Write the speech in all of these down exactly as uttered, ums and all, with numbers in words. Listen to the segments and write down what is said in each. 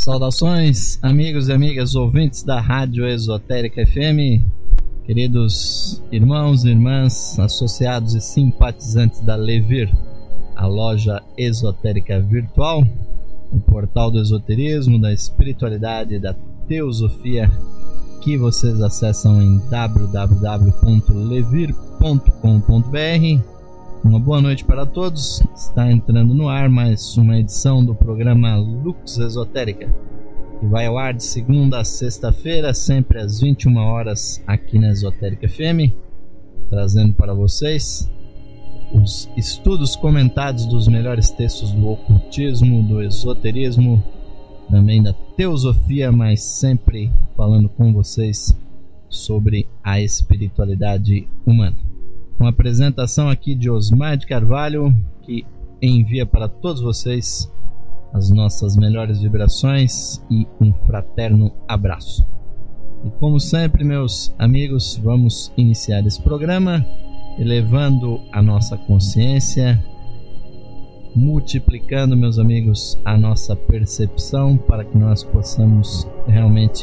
Saudações, amigos e amigas ouvintes da Rádio Esotérica F M, queridos irmãos e irmãs, associados e simpatizantes da Levir, a loja esotérica virtual, o portal do esoterismo, da espiritualidade e da teosofia, que vocês acessam em w w w ponto levir ponto com ponto b r. Uma boa noite para todos. Está entrando no ar mais uma edição do programa Lux Esotérica, que vai ao ar de segunda a sexta-feira, sempre às vinte e uma horas, aqui na Esotérica F M, trazendo para vocês os estudos comentados dos melhores textos do ocultismo, do esoterismo, também da teosofia, mas sempre falando com vocês sobre a espiritualidade humana. Uma apresentação aqui de Osmar de Carvalho, que envia para todos vocês as nossas melhores vibrações e um fraterno abraço. E como sempre, meus amigos, vamos iniciar esse programa elevando a nossa consciência, multiplicando, meus amigos, a nossa percepção para que nós possamos realmente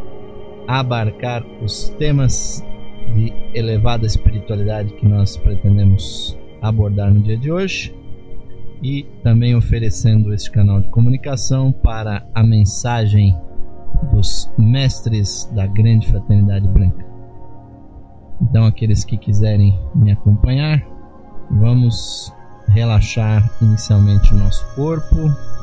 abarcar os temas de elevada espiritualidade que nós pretendemos abordar no dia de hoje, e também oferecendo este canal de comunicação para a mensagem dos mestres da grande fraternidade branca. Então, aqueles que quiserem me acompanhar, vamos relaxar inicialmente o nosso corpo,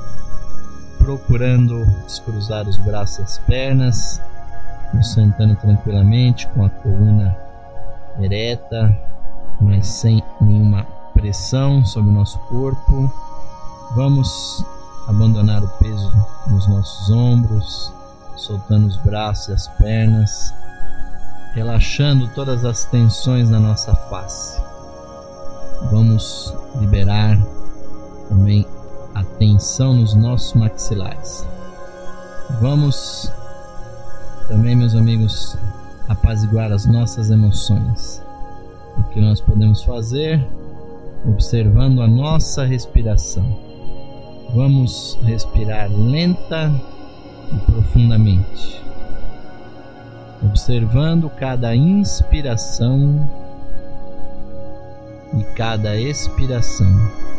procurando descruzar os braços e as pernas, nos sentando tranquilamente com a coluna ereta, mas sem nenhuma pressão sobre o nosso corpo. Vamos abandonar o peso nos nossos ombros, soltando os braços e as pernas, relaxando todas as tensões na nossa face. Vamos liberar também a tensão nos nossos maxilares. Vamos também, meus amigos, apaziguar as nossas emoções. O que nós podemos fazer observando a nossa respiração. Vamos respirar lenta e profundamente, observando cada inspiração e cada expiração.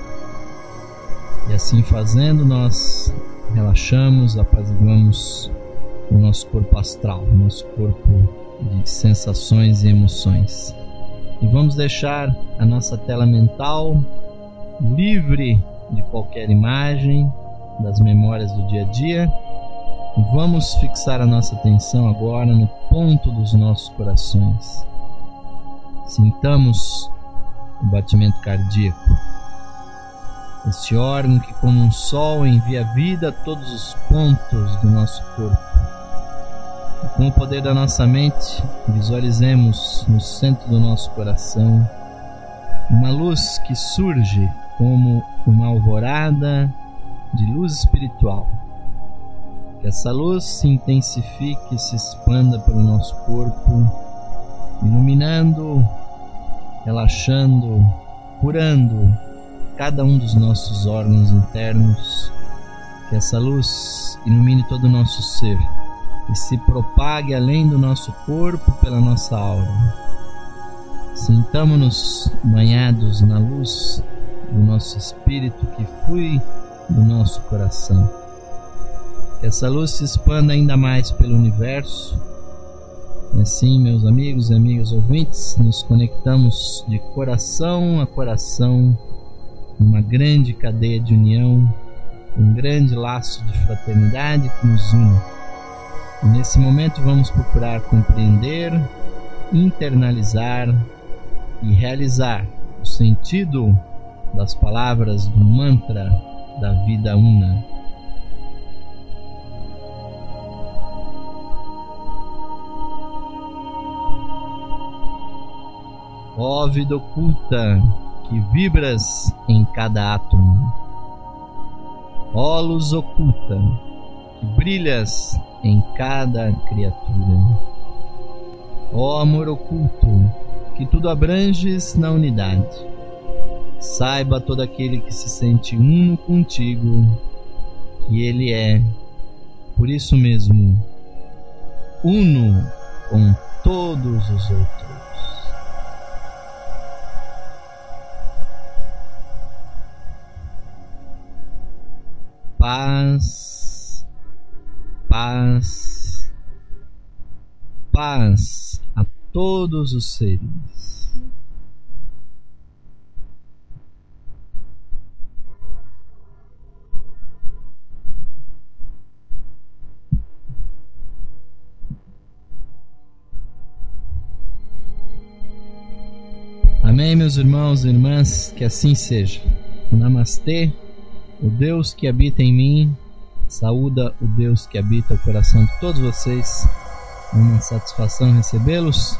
E assim fazendo, nós relaxamos, apaziguamos o nosso corpo astral, o nosso corpo de sensações e emoções. E vamos deixar a nossa tela mental livre de qualquer imagem das memórias do dia a dia. E vamos fixar a nossa atenção agora no ponto dos nossos corações. Sintamos o batimento cardíaco, este órgão que, como um sol, envia vida a todos os pontos do nosso corpo. E com o poder da nossa mente, visualizemos no centro do nosso coração uma luz que surge como uma alvorada de luz espiritual. Que essa luz se intensifique e se expanda pelo nosso corpo, iluminando, relaxando, curando cada um dos nossos órgãos internos. Que essa luz ilumine todo o nosso ser e se propague além do nosso corpo pela nossa aura. Sintamo-nos banhados na luz do nosso espírito que flui do nosso coração. Que essa luz se expanda ainda mais pelo universo. E assim, meus amigos e amigas ouvintes, nos conectamos de coração a coração numa grande cadeia de união, um grande laço de fraternidade que nos une. E nesse momento vamos procurar compreender, internalizar e realizar o sentido das palavras do mantra da vida una. Ó vida oculta que vibras em cada átomo, ó luz oculta que brilhas em cada criatura, ó amor oculto que tudo abranges na unidade, saiba todo aquele que se sente uno contigo que ele é por isso mesmo uno com todos os outros. Paz, paz, paz a todos os seres. Amém, meus irmãos e irmãs, que assim seja. Namastê. O Deus que habita em mim saúda o Deus que habita o coração de todos vocês. É uma satisfação recebê-los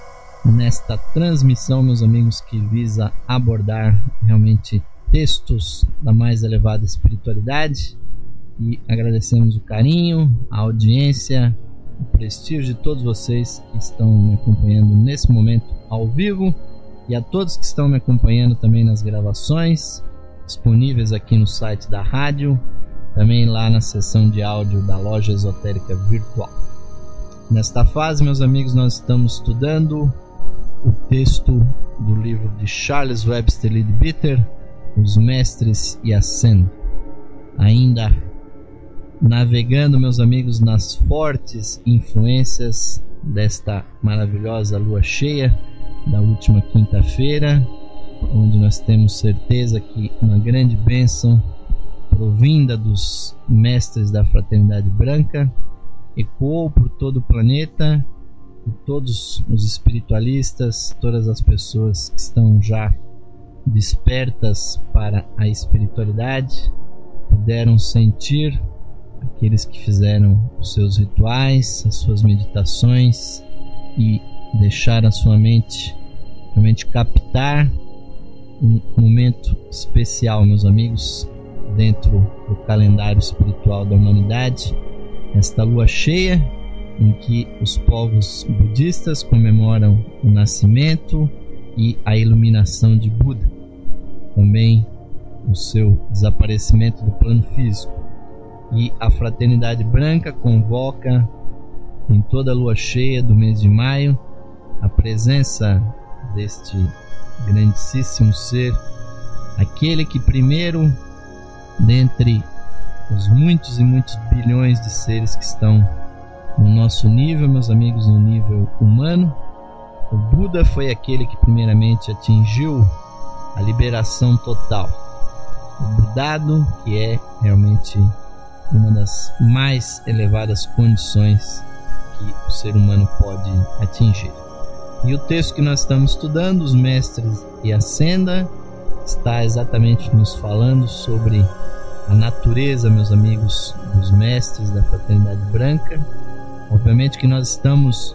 nesta transmissão, meus amigos, que visa abordar realmente textos da mais elevada espiritualidade. E agradecemos o carinho, a audiência, o prestígio de todos vocês que estão me acompanhando nesse momento ao vivo e a todos que estão me acompanhando também nas gravações disponíveis aqui no site da rádio, também lá na seção de áudio da Loja Esotérica Virtual. Nesta fase, meus amigos, nós estamos estudando o texto do livro de Charles Webster Leadbeater, Os Mestres e a Senda. Ainda navegando, meus amigos, nas fortes influências desta maravilhosa lua cheia da última quinta-feira, onde nós temos certeza que uma grande bênção provinda dos mestres da Fraternidade Branca ecoou por todo o planeta, e todos os espiritualistas, todas as pessoas que estão já despertas para a espiritualidade puderam sentir, aqueles que fizeram os seus rituais, as suas meditações e deixar a sua mente realmente captar um momento especial, meus amigos, dentro do calendário espiritual da humanidade, esta lua cheia em que os povos budistas comemoram o nascimento e a iluminação de Buda, também o seu desaparecimento do plano físico. E a Fraternidade Branca convoca em toda a lua cheia do mês de maio a presença deste grandíssimo ser, aquele que primeiro dentre os muitos e muitos bilhões de seres que estão no nosso nível, meus amigos, no nível humano, o Buda foi aquele que primeiramente atingiu a liberação total, o Budado, que é realmente uma das mais elevadas condições que o ser humano pode atingir. E o texto que nós estamos estudando, Os Mestres e a Senda, está exatamente nos falando sobre a natureza, meus amigos, dos mestres da Fraternidade Branca. Obviamente que nós estamos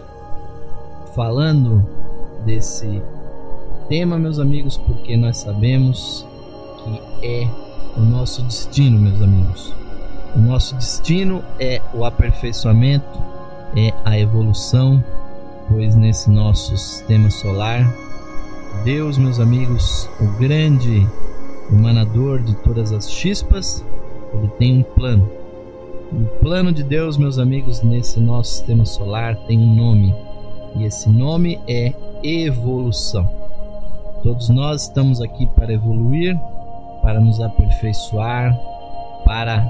falando desse tema, meus amigos, porque nós sabemos que é o nosso destino, meus amigos. O nosso destino é o aperfeiçoamento, é a evolução, pois nesse nosso sistema solar, Deus, meus amigos, o grande emanador de todas as chispas, ele tem um plano. O plano de Deus, meus amigos, nesse nosso sistema solar tem um nome, e esse nome é evolução. Todos nós estamos aqui para evoluir, para nos aperfeiçoar, para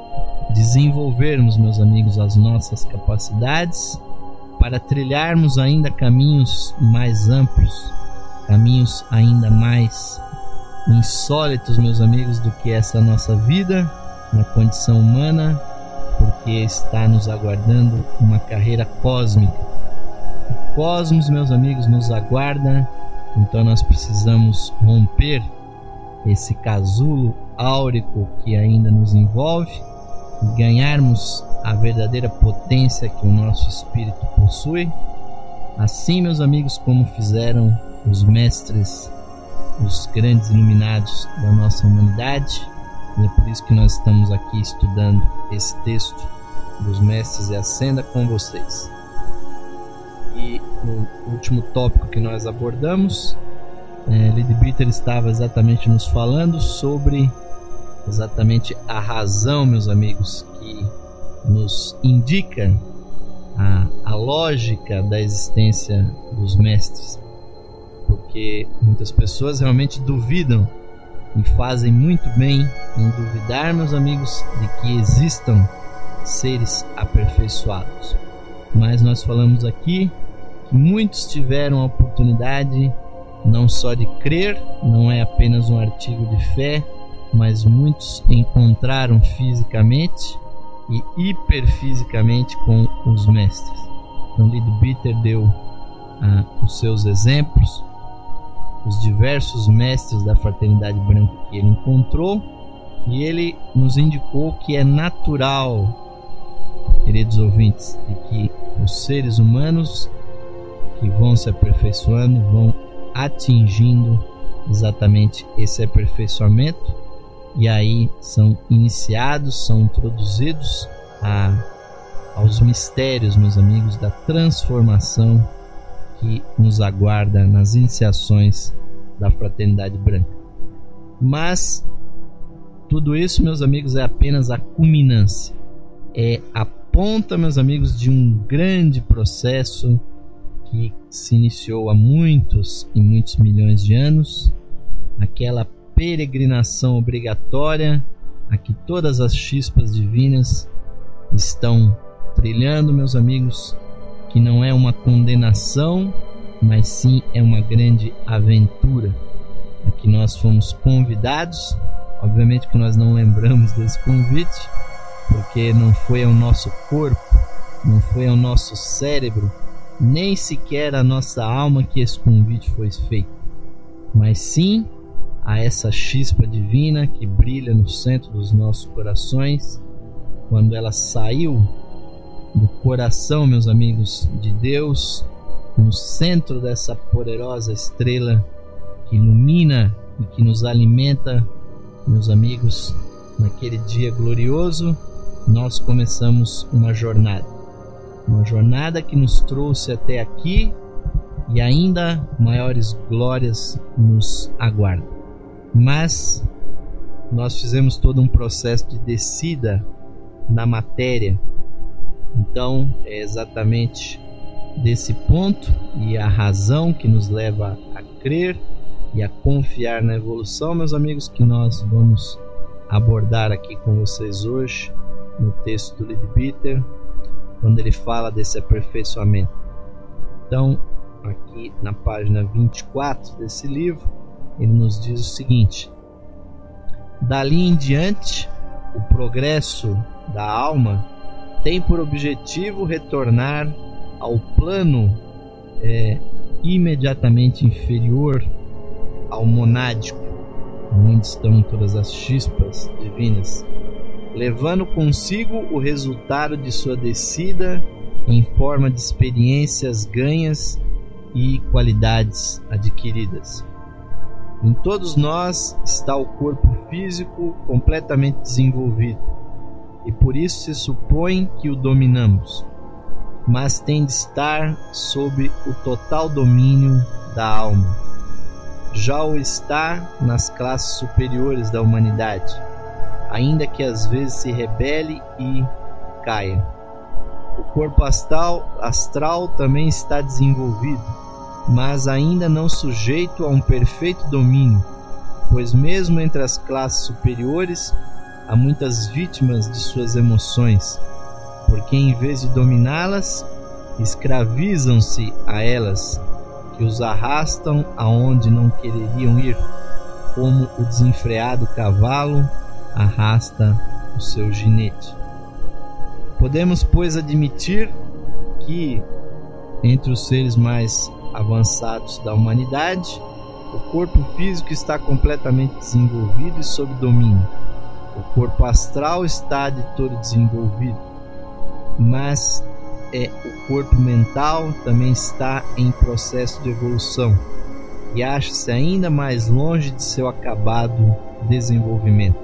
desenvolvermos, meus amigos, as nossas capacidades, para trilharmos ainda caminhos mais amplos, caminhos ainda mais insólitos, meus amigos, do que essa nossa vida na condição humana, porque está nos aguardando uma carreira cósmica. O cosmos, meus amigos, nos aguarda, então nós precisamos romper esse casulo áurico que ainda nos envolve e ganharmos a verdadeira potência que o nosso espírito possui, assim, meus amigos, como fizeram os mestres, os grandes iluminados da nossa humanidade. E é por isso que nós estamos aqui estudando esse texto dos Mestres e a Senda com vocês. E no último tópico que nós abordamos, é, Leadbeater estava exatamente nos falando sobre exatamente a razão, meus amigos, que nos indica a, a lógica da existência dos mestres, porque muitas pessoas realmente duvidam e fazem muito bem em duvidar, meus amigos, de que existam seres aperfeiçoados. Mas nós falamos aqui que muitos tiveram a oportunidade não só de crer, não é apenas um artigo de fé, mas muitos encontraram fisicamente e hiperfisicamente com os mestres. Então Leadbeater deu ah, os seus exemplos, os diversos mestres da Fraternidade Branca que ele encontrou, e ele nos indicou que é natural, queridos ouvintes, de que os seres humanos que vão se aperfeiçoando vão atingindo exatamente esse aperfeiçoamento, e aí são iniciados, são introduzidos a, aos mistérios, meus amigos, da transformação que nos aguarda nas iniciações da Fraternidade Branca. Mas tudo isso, meus amigos, é apenas a culminância, é a ponta, meus amigos, de um grande processo que se iniciou há muitos e muitos milhões de anos, aquela peregrinação obrigatória a que todas as chispas divinas estão trilhando, meus amigos, que não é uma condenação, mas sim é uma grande aventura, a que nós fomos convidados. Obviamente que nós não lembramos desse convite, porque não foi ao nosso corpo, não foi ao nosso cérebro, nem sequer a nossa alma que esse convite foi feito, mas sim a essa chispa divina que brilha no centro dos nossos corações, quando ela saiu do coração, meus amigos, de Deus, no centro dessa poderosa estrela que ilumina e que nos alimenta, meus amigos. Naquele dia glorioso, nós começamos uma jornada, uma jornada que nos trouxe até aqui, e ainda maiores glórias nos aguardam. Mas nós fizemos todo um processo de descida na matéria. Então é exatamente desse ponto e a razão que nos leva a crer e a confiar na evolução, meus amigos, que nós vamos abordar aqui com vocês hoje no texto do Leadbeater, quando ele fala desse aperfeiçoamento. Então, aqui na página vinte e quatro desse livro, ele nos diz o seguinte: dali em diante, o progresso da alma tem por objetivo retornar ao plano é, imediatamente inferior ao monádico, onde estão todas as chispas divinas, levando consigo o resultado de sua descida em forma de experiências ganhas e qualidades adquiridas. Em todos nós está o corpo físico completamente desenvolvido, e por isso se supõe que o dominamos, mas tem de estar sob o total domínio da alma. Já o está nas classes superiores da humanidade, ainda que às vezes se rebele e caia. O corpo astral, astral também está desenvolvido, mas ainda não sujeito a um perfeito domínio, pois mesmo entre as classes superiores há muitas vítimas de suas emoções, porque em vez de dominá-las, escravizam-se a elas, que os arrastam aonde não quereriam ir, como o desenfreado cavalo arrasta o seu ginete. Podemos, pois, admitir que entre os seres mais avançados da humanidade, o corpo físico está completamente desenvolvido e sob domínio. O corpo astral está de todo desenvolvido, mas é, o corpo mental também está em processo de evolução e acha-se ainda mais longe de seu acabado desenvolvimento.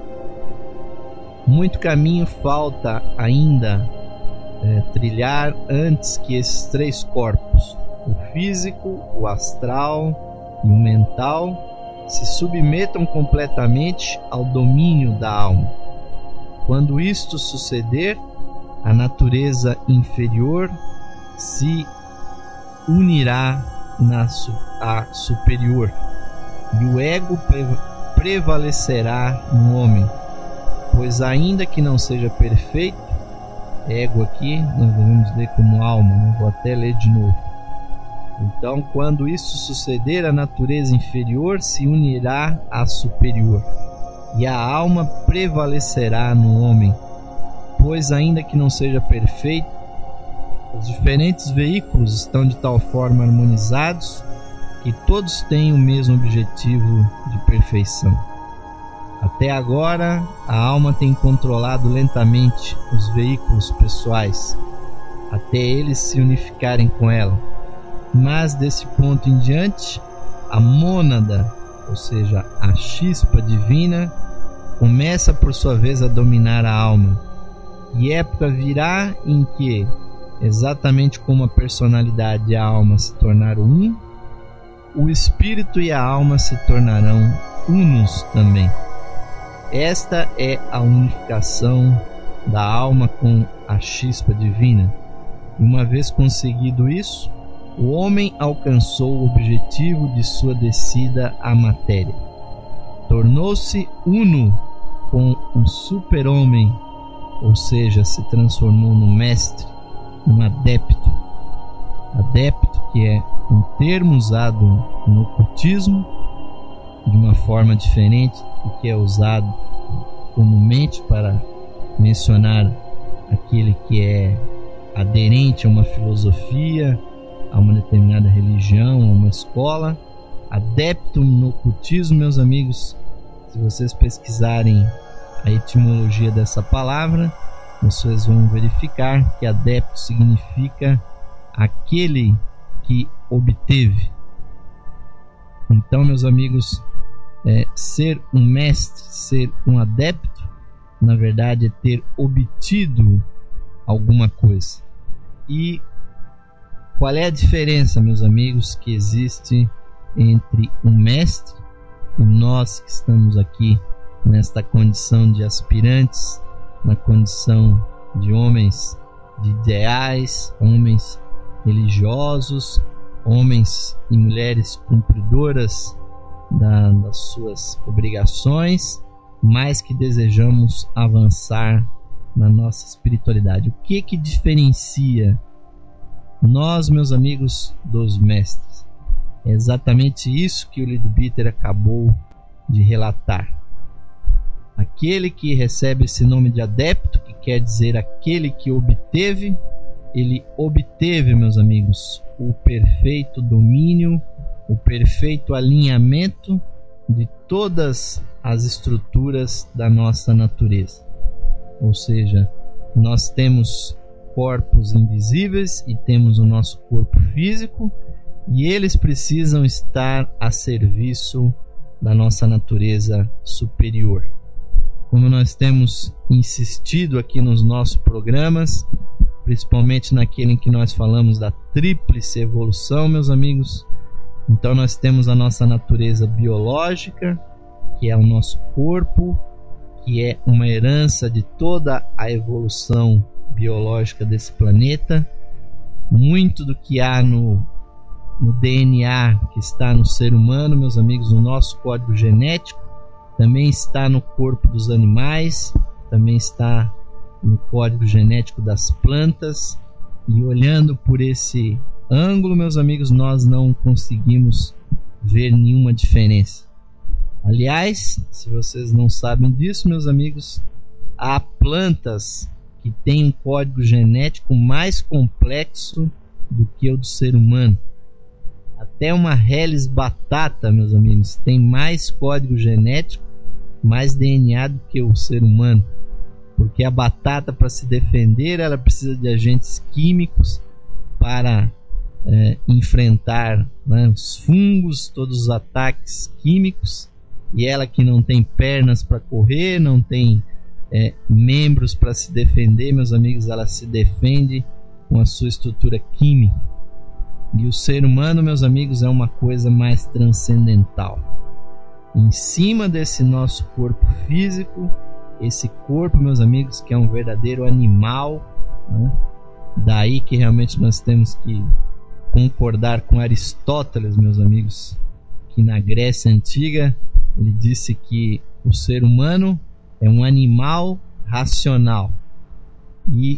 Muito caminho falta ainda é, trilhar antes que esses três corpos, o físico, o astral e o mental, se submetam completamente ao domínio da alma. Quando isto suceder, a natureza inferior se unirá na a superior, e o ego prevalecerá no homem, pois ainda que não seja perfeito, ego aqui nós devemos ler como alma, né? Vou até ler de novo. Então, quando isso suceder, a natureza inferior se unirá à superior, e a alma prevalecerá no homem, pois ainda que não seja perfeito, os diferentes veículos estão de tal forma harmonizados que todos têm o mesmo objetivo de perfeição. Até agora, a alma tem controlado lentamente os veículos pessoais, até eles se unificarem com ela. Mas desse ponto em diante, a mônada, ou seja, a chispa divina, começa por sua vez a dominar a alma. E época virá em que, exatamente como a personalidade e a alma se tornaram um, o espírito e a alma se tornarão unos também. Esta é a unificação da alma com a chispa divina. E uma vez conseguido isso, o homem alcançou o objetivo de sua descida à matéria. Tornou-se uno com o super-homem, ou seja, se transformou no mestre, um adepto. Adepto, que é um termo usado no ocultismo de uma forma diferente do que é usado comumente para mencionar aquele que é aderente a uma filosofia, a uma determinada religião, a uma escola. Adepto no ocultismo, meus amigos, se vocês pesquisarem a etimologia dessa palavra, vocês vão verificar que adepto significa aquele que obteve. Então, meus amigos, é, ser um mestre, ser um adepto, na verdade é ter obtido alguma coisa. E qual é a diferença, meus amigos, que existe entre um mestre e nós que estamos aqui nesta condição de aspirantes, na condição de homens de ideais, homens religiosos, homens e mulheres cumpridoras da, das suas obrigações, mas que desejamos avançar na nossa espiritualidade? O que que diferencia nós, meus amigos, dos mestres? É exatamente isso que o Leadbeater acabou de relatar. Aquele que recebe esse nome de adepto, que quer dizer aquele que obteve, ele obteve, meus amigos, o perfeito domínio, o perfeito alinhamento de todas as estruturas da nossa natureza. Ou seja, nós temos corpos invisíveis e temos o nosso corpo físico, e eles precisam estar a serviço da nossa natureza superior. Como nós temos insistido aqui nos nossos programas, principalmente naquele em que nós falamos da tríplice evolução, meus amigos, então nós temos a nossa natureza biológica, que é o nosso corpo, que é uma herança de toda a evolução biológica desse planeta. Muito do que há no, no D N A que está no ser humano, meus amigos, o nosso código genético, também está no corpo dos animais, também está no código genético das plantas. E olhando por esse ângulo, meus amigos, nós não conseguimos ver nenhuma diferença. Aliás, se vocês não sabem disso, meus amigos, há plantas que têm um código genético mais complexo do que o do ser humano. Até uma Relis batata, meus amigos, tem mais código genético, mais D N A do que o ser humano. Porque a batata, para se defender, ela precisa de agentes químicos para é, enfrentar, né, os fungos, todos os ataques químicos. E ela que não tem pernas para correr, não tem é, membros para se defender, meus amigos, ela se defende com a sua estrutura química. E o ser humano, meus amigos, é uma coisa mais transcendental. Em cima desse nosso corpo físico, esse corpo, meus amigos, que é um verdadeiro animal, né? Daí que realmente nós temos que concordar com Aristóteles, meus amigos, que na Grécia Antiga ele disse que o ser humano é um animal racional. E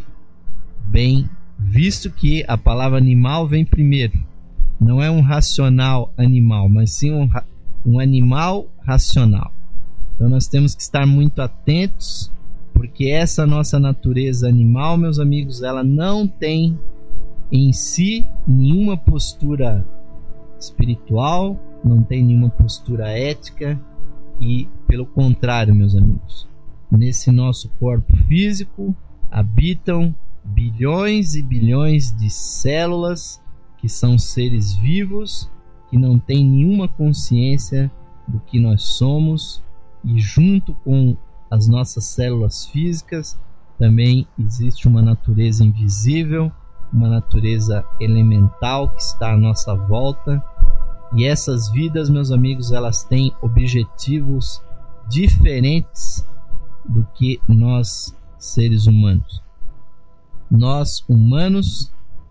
bem visto que a palavra animal vem primeiro, não é um racional animal, mas sim um, um animal racional. Então nós temos que estar muito atentos, porque essa nossa natureza animal, meus amigos, ela não tem em si nenhuma postura espiritual, não tem nenhuma postura ética, e pelo contrário, meus amigos, nesse nosso corpo físico habitam bilhões e bilhões de células que são seres vivos, que não têm nenhuma consciência do que nós somos, e junto com as nossas células físicas também existe uma natureza invisível, uma natureza elemental que está à nossa volta. E essas vidas, meus amigos, elas têm objetivos diferentes do que nós, seres humanos. Nós, humanos,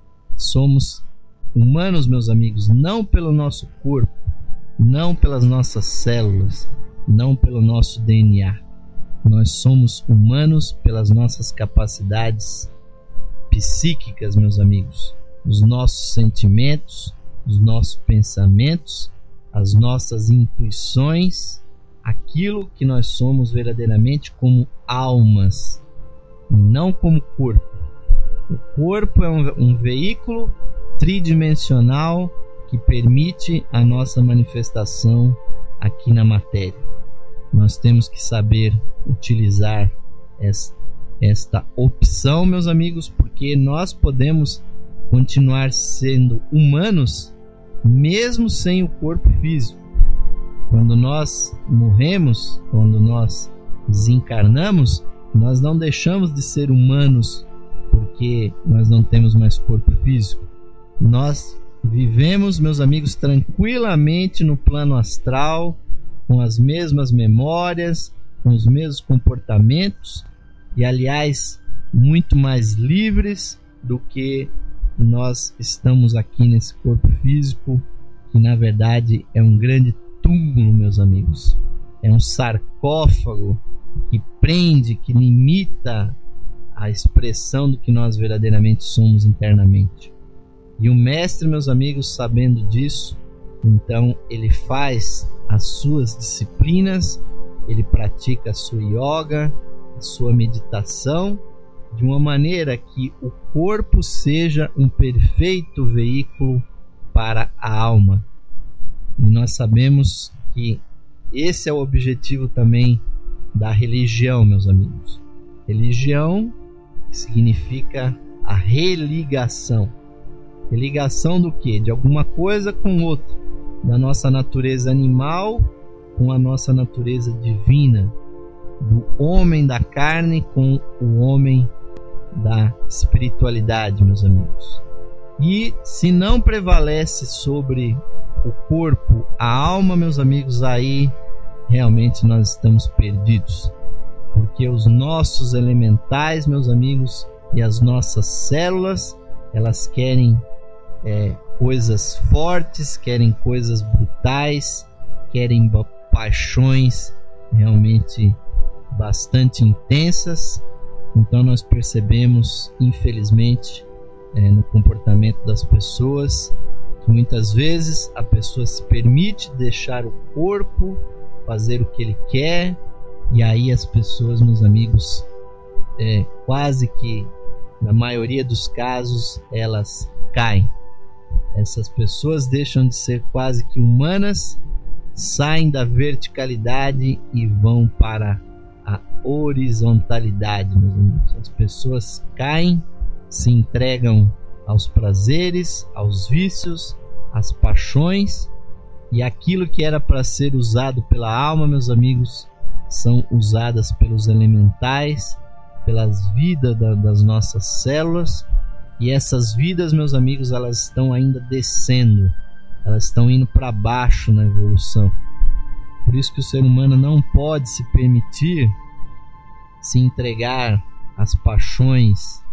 somos humanos, meus amigos, não pelo nosso corpo, não pelas nossas células, não pelo nosso D N A. Nós somos humanos pelas nossas capacidades psíquicas, meus amigos, os nossos sentimentos, os nossos pensamentos, as nossas intuições, aquilo que nós somos verdadeiramente como almas, não como corpo. O corpo é um, um veículo tridimensional que permite a nossa manifestação aqui na matéria. Nós temos que saber utilizar esta, esta opção, meus amigos, porque nós podemos continuar sendo humanos mesmo sem o corpo físico. Quando nós morremos, quando nós desencarnamos, nós não deixamos de ser humanos porque nós não temos mais corpo físico. Nós vivemos, meus amigos, tranquilamente no plano astral, com as mesmas memórias, com os mesmos comportamentos, e aliás, muito mais livres do que nós estamos aqui nesse corpo físico, que na verdade é um grande túmulo, meus amigos. É um sarcófago que prende, que limita a expressão do que nós verdadeiramente somos internamente. E o mestre, meus amigos, sabendo disso, então ele faz as suas disciplinas, ele pratica a sua yoga, a sua meditação, de uma maneira que o corpo seja um perfeito veículo para a alma. E nós sabemos que esse é o objetivo também da religião, meus amigos. Religião significa a religação. Religação do quê? De alguma coisa com outra. Da nossa natureza animal com a nossa natureza divina. Do homem da carne com o homem da espiritualidade, meus amigos. E se não prevalece sobre o corpo a alma, meus amigos, aí realmente nós estamos perdidos, porque os nossos elementais, meus amigos, e as nossas células, elas querem é, coisas fortes, querem coisas brutais, querem paixões realmente bastante intensas. Então nós percebemos, infelizmente, é, no comportamento das pessoas, que muitas vezes a pessoa se permite deixar o corpo fazer o que ele quer, e aí as pessoas, meus amigos, é, quase que na maioria dos casos elas caem. Essas pessoas deixam de ser quase que humanas, saem da verticalidade e vão para a horizontalidade, meus amigos. As pessoas caem, se entregam aos prazeres, aos vícios, às paixões, e aquilo que era para ser usado pela alma, meus amigos, são usadas pelos elementais, pelas vidas da, das nossas células, e essas vidas, meus amigos, elas estão ainda descendo, elas estão indo para baixo na evolução. Por isso que o ser humano não pode se permitir se entregar às paixões,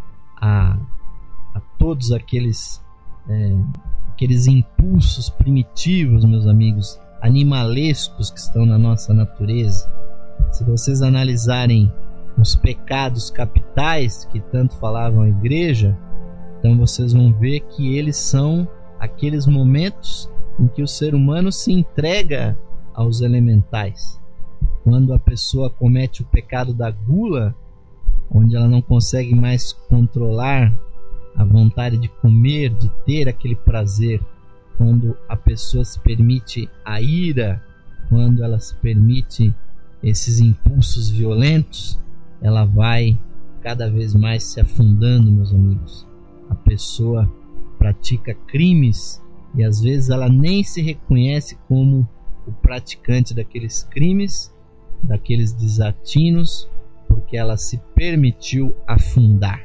a, a todos aqueles, é, aqueles impulsos primitivos, meus amigos, animalescos que estão na nossa natureza. Se vocês analisarem os pecados capitais que tanto falavam a igreja, então vocês vão ver que eles são aqueles momentos em que o ser humano se entrega aos elementais. Quando a pessoa comete o pecado da gula, onde ela não consegue mais controlar a vontade de comer, de ter aquele prazer, quando a pessoa se permite a ira, quando ela se permite esses impulsos violentos, ela vai cada vez mais se afundando, meus amigos. A pessoa pratica crimes e às vezes ela nem se reconhece como o praticante daqueles crimes, daqueles desatinos, porque ela se permitiu afundar.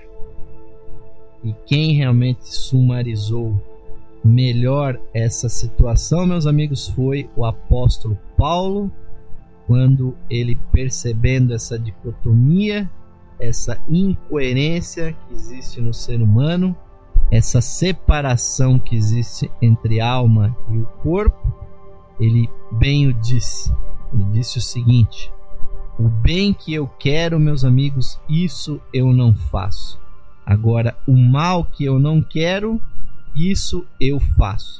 E quem realmente sumarizou melhor essa situação, meus amigos, foi o apóstolo Paulo, quando ele, percebendo essa dicotomia, essa incoerência que existe no ser humano, essa separação que existe entre a alma e o corpo, ele bem o disse. Ele disse o seguinte: o bem que eu quero, meus amigos, isso eu não faço. Agora, o mal que eu não quero, isso eu faço.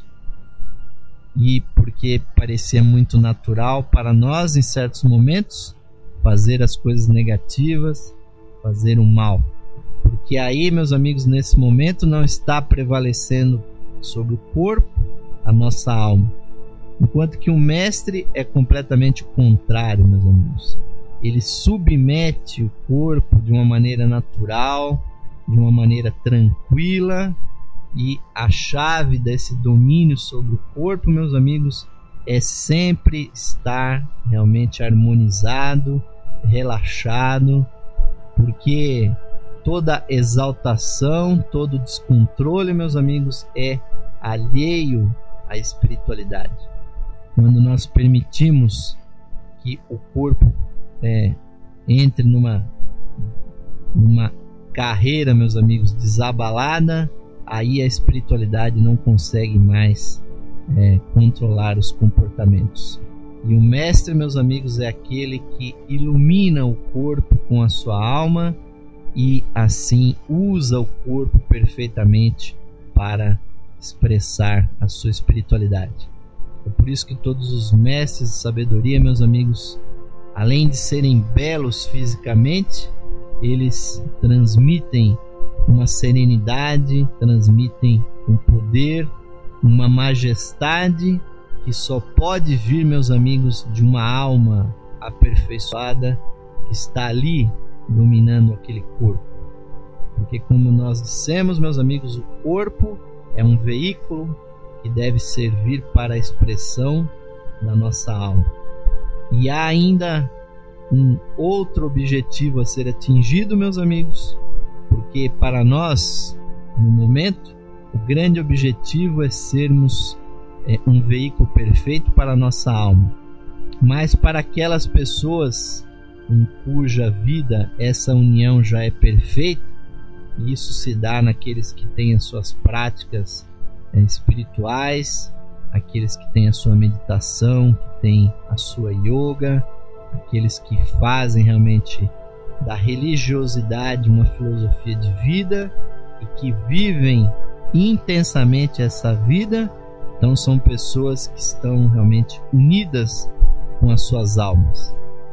E porque parecia muito natural para nós, em certos momentos, fazer as coisas negativas, fazer o mal. Porque aí, meus amigos, nesse momento não está prevalecendo sobre o corpo a nossa alma. Enquanto que o mestre é completamente o contrário, meus amigos. Ele submete o corpo de uma maneira natural, de uma maneira tranquila, e a chave desse domínio sobre o corpo, meus amigos, é sempre estar realmente harmonizado, relaxado, porque toda exaltação, todo descontrole, meus amigos, é alheio à espiritualidade. Quando nós permitimos que o corpo é, entre numa, numa carreira, meus amigos, desabalada, aí a espiritualidade não consegue mais é, controlar os comportamentos. E o mestre, meus amigos, é aquele que ilumina o corpo com a sua alma e assim usa o corpo perfeitamente para expressar a sua espiritualidade. É por isso que todos os mestres de sabedoria, meus amigos, além de serem belos fisicamente, eles transmitem uma serenidade, transmitem um poder, uma majestade que só pode vir, meus amigos, de uma alma aperfeiçoada que está ali dominando aquele corpo. Porque, como nós dissemos, meus amigos, o corpo é um veículo que deve servir para a expressão da nossa alma. E há ainda um outro objetivo a ser atingido, meus amigos, porque para nós, no momento, o grande objetivo é sermos é, um veículo perfeito para a nossa alma. Mas para aquelas pessoas em cuja vida essa união já é perfeita, e isso se dá naqueles que têm as suas práticas é, espirituais, aqueles que têm a sua meditação, que têm a sua yoga, aqueles que fazem realmente da religiosidade uma filosofia de vida e que vivem intensamente essa vida. Então são pessoas que estão realmente unidas com as suas almas.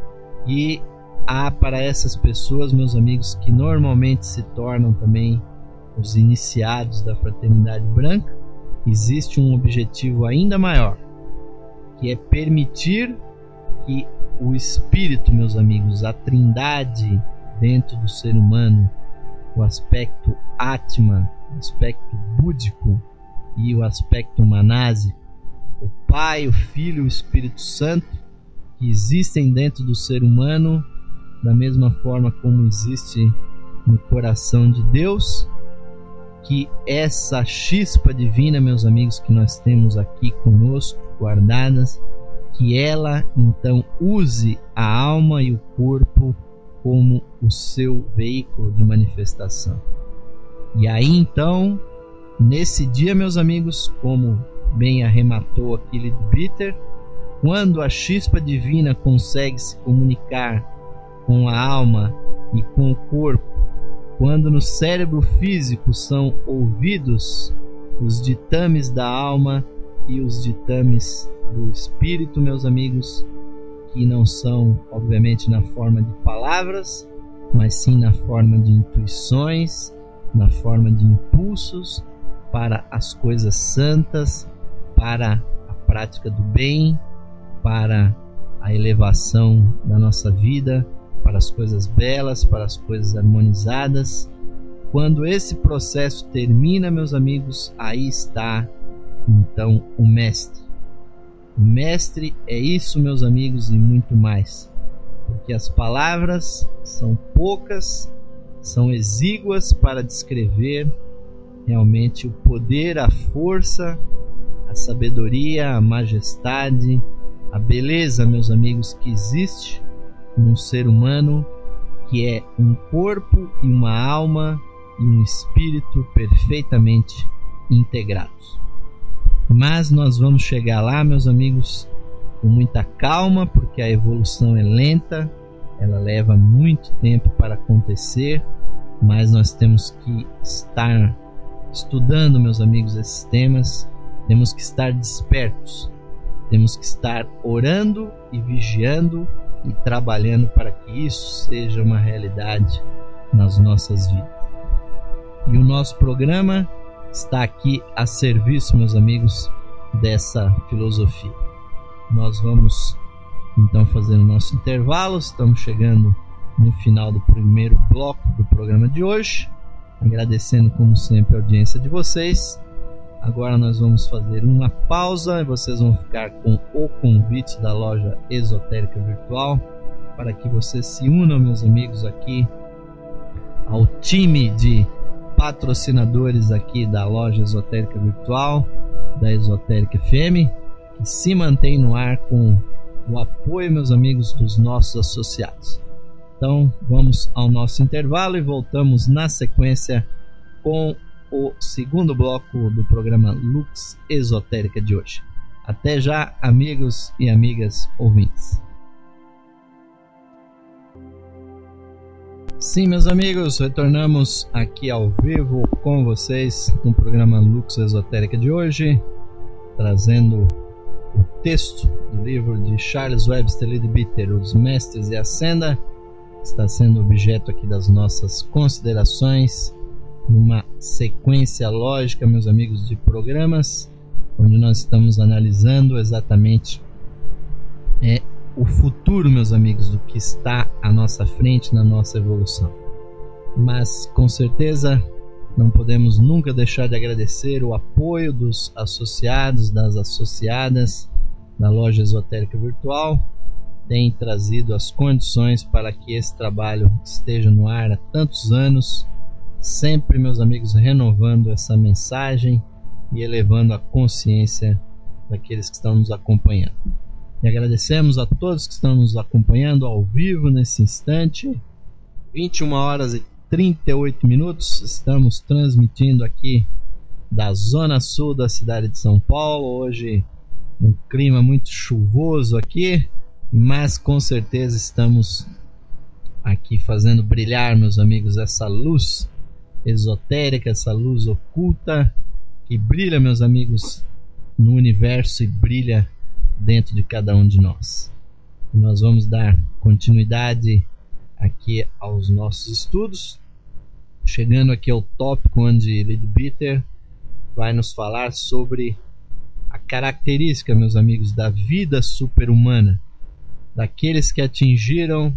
E há para essas pessoas, meus amigos, que normalmente se tornam também os iniciados da Fraternidade Branca, existe um objetivo ainda maior, que é permitir que o espírito, meus amigos, a trindade dentro do ser humano, o aspecto Atma, o aspecto búdico e o aspecto manásico, o Pai, o Filho e o Espírito Santo, que existem dentro do ser humano da mesma forma como existe no coração de Deus, que essa chispa divina, meus amigos, que nós temos aqui conosco, guardadas, que ela então use a alma e o corpo como o seu veículo de manifestação. E aí então, nesse dia, meus amigos, como bem arrematou aqui Leadbeater, quando a chispa divina consegue se comunicar com a alma e com o corpo, quando no cérebro físico são ouvidos os ditames da alma e os ditames do espírito, meus amigos, que não são, obviamente, na forma de palavras, mas sim na forma de intuições, na forma de impulsos para as coisas santas, para a prática do bem, para a elevação da nossa vida, para as coisas belas, para as coisas harmonizadas. Quando esse processo termina, meus amigos, aí está então o mestre. O mestre é isso, meus amigos, e muito mais, porque as palavras são poucas, são exíguas para descrever realmente o poder, a força, a sabedoria, a majestade, a beleza, meus amigos, que existe num ser humano, que é um corpo e uma alma e um espírito perfeitamente integrados. Mas nós vamos chegar lá, meus amigos, com muita calma, porque a evolução é lenta, ela leva muito tempo para acontecer, mas nós temos que estar estudando, meus amigos, esses temas, temos que estar despertos, temos que estar orando e vigiando e trabalhando para que isso seja uma realidade nas nossas vidas. E o nosso programa está aqui a serviço, meus amigos, dessa filosofia. Nós vamos então fazer o nosso intervalo, estamos chegando no final do primeiro bloco do programa de hoje, agradecendo como sempre a audiência de vocês. Agora nós vamos fazer uma pausa e vocês vão ficar com o convite da loja Esotérica Virtual para que vocês se unam, meus amigos, aqui ao time de patrocinadores aqui da loja Esotérica Virtual, da Esotérica F M, que se mantém no ar com o apoio, meus amigos, dos nossos associados. Então vamos ao nosso intervalo e voltamos na sequência com o segundo bloco do programa Lux Esotérica de hoje. Até já, amigos e amigas ouvintes. Sim, meus amigos, retornamos aqui ao vivo com vocês no programa Lux Esotérica de hoje, trazendo o texto do livro de Charles Webster Leadbeater, Os Mestres e a Senda. Está sendo objeto aqui das nossas considerações numa sequência lógica, meus amigos, de programas onde nós estamos analisando exatamente é, o futuro, meus amigos, do que está à nossa frente na nossa evolução. Mas com certeza não podemos nunca deixar de agradecer o apoio dos associados, das associadas da loja Esotérica Virtual. Tem trazido as condições para que esse trabalho esteja no ar há tantos anos, sempre, meus amigos, renovando essa mensagem e elevando a consciência daqueles que estão nos acompanhando. E agradecemos a todos que estão nos acompanhando ao vivo nesse instante. vinte e uma horas e trinta e oito minutos, estamos transmitindo aqui da zona sul da cidade de São Paulo. Hoje um clima muito chuvoso aqui, mas com certeza estamos aqui fazendo brilhar, meus amigos, essa luz esotérica, essa luz oculta que brilha, meus amigos, no universo e brilha dentro de cada um de nós. E nós vamos dar continuidade aqui aos nossos estudos, chegando aqui ao tópico onde Leadbeater vai nos falar sobre a característica, meus amigos, da vida super-humana, daqueles que atingiram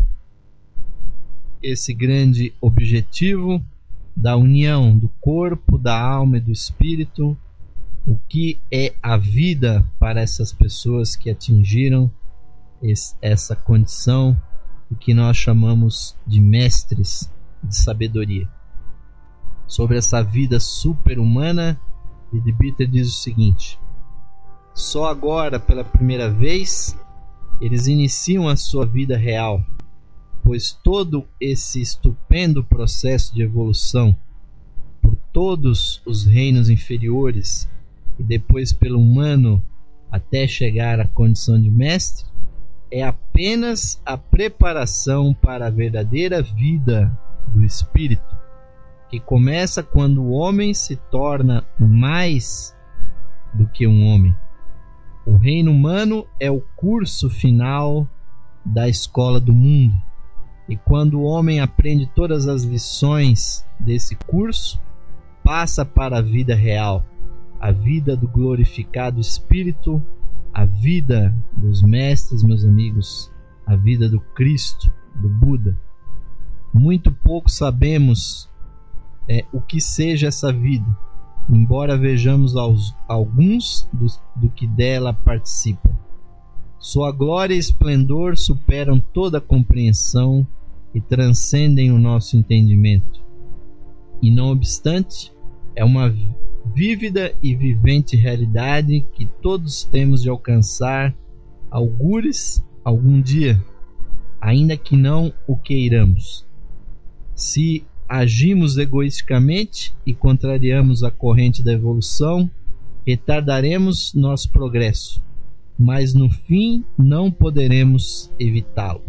esse grande objetivo da união do corpo, da alma e do espírito. O que é a vida para essas pessoas que atingiram esse, essa condição, o que nós chamamos de mestres de sabedoria. Sobre essa vida super-humana, Leadbeater diz o seguinte: só agora, pela primeira vez, eles iniciam a sua vida real, pois todo esse estupendo processo de evolução, por todos os reinos inferiores e depois pelo humano até chegar à condição de mestre, é apenas a preparação para a verdadeira vida do espírito, que começa quando o homem se torna mais do que um homem. O reino humano é o curso final da escola do mundo, e quando o homem aprende todas as lições desse curso, passa para a vida real, a vida do glorificado Espírito, a vida dos mestres, meus amigos, a vida do Cristo, do Buda. Muito pouco sabemos é, o que seja essa vida, embora vejamos aos, alguns dos, do que dela participam. Sua glória e esplendor superam toda compreensão e transcendem o nosso entendimento. E não obstante, é uma vívida e vivente realidade que todos temos de alcançar, algures, algum dia, ainda que não o queiramos. Se agimos egoisticamente e contrariamos a corrente da evolução, retardaremos nosso progresso, mas no fim não poderemos evitá-lo.